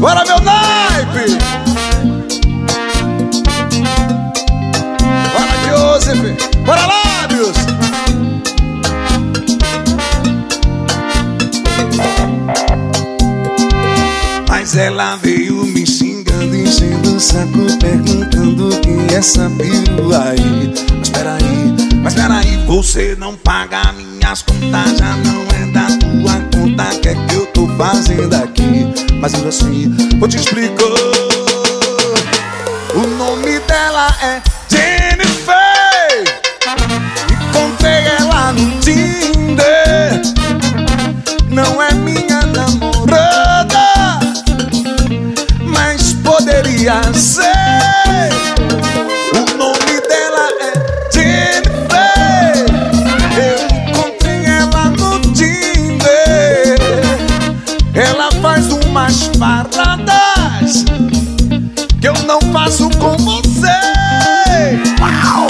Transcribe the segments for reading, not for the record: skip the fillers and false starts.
Bora, meu naipe! Bora, Joseph! Bora, Lábios! Mas ela veio me xingando, enchendo o saco, perguntando quem é essa perua aí. Mas peraí, você não paga minhas contas, já não é da tua conta. Que é que eu tô fazendo aqui? Mas ainda assim, vou te explicar. O nome dela é Jennifer. Encontrei ela no Tinder. Não é minha namorada, mas poderia ser. O nome dela é Jennifer. Eu encontrei ela no Tinder. Ela faz umas paradas que eu não faço com você. Uau!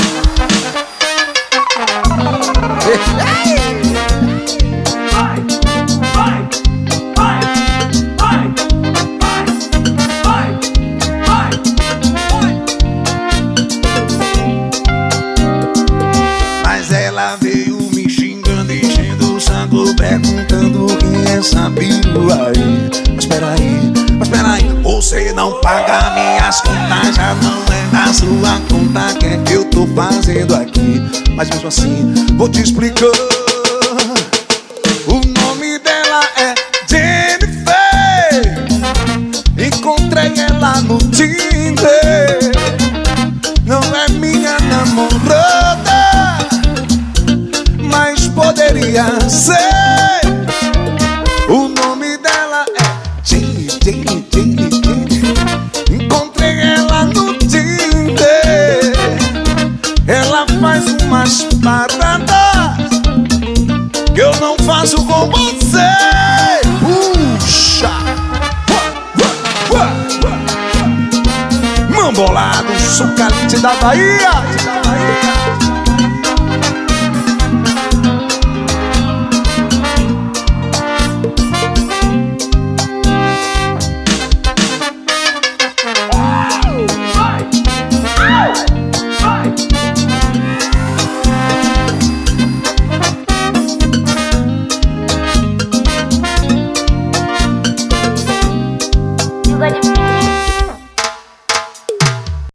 Mas ela veio me xingando, enchendo o saco, perguntando quem é essa perua aí. Mas peraí, você não paga minhas contas, já não é da sua conta. Que é que eu tô fazendo aqui? Mas mesmo assim, vou te explicar. O nome dela é Jennifer. Encontrei ela no Tinder. Não é minha namorada, mas poderia ser. O nome dela é Jenny. Encontrei ela no Tinder. Ela faz umas paradas que eu não faço com você. Puxa! Mambolado, sou caliente da Bahia.